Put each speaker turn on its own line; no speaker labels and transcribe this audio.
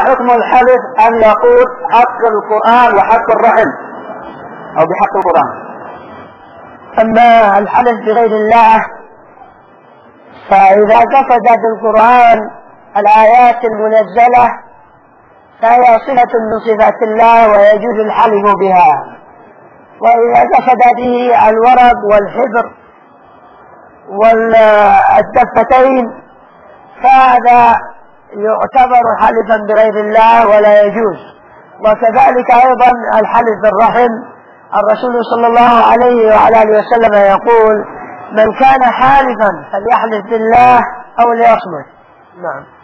حكم الحلف أن يقول حق القرآن وحق الرحم أو بحق القرآن؟
أما الحلف بغير الله فإذا قصد بالقرآن الآيات المنزلة فهي صفة من صفات الله ويجوز الحلف بها، وإذا قصد به الورق والحبر والدفتين فهذا يعتبر حلفا بغير الله ولا يجوز. وكذلك أيضا الحلف بالرحم، الرسول صلى الله عليه وعلى آله وسلم يقول: من كان حالفا فليحلف بالله أو ليصمت. نعم.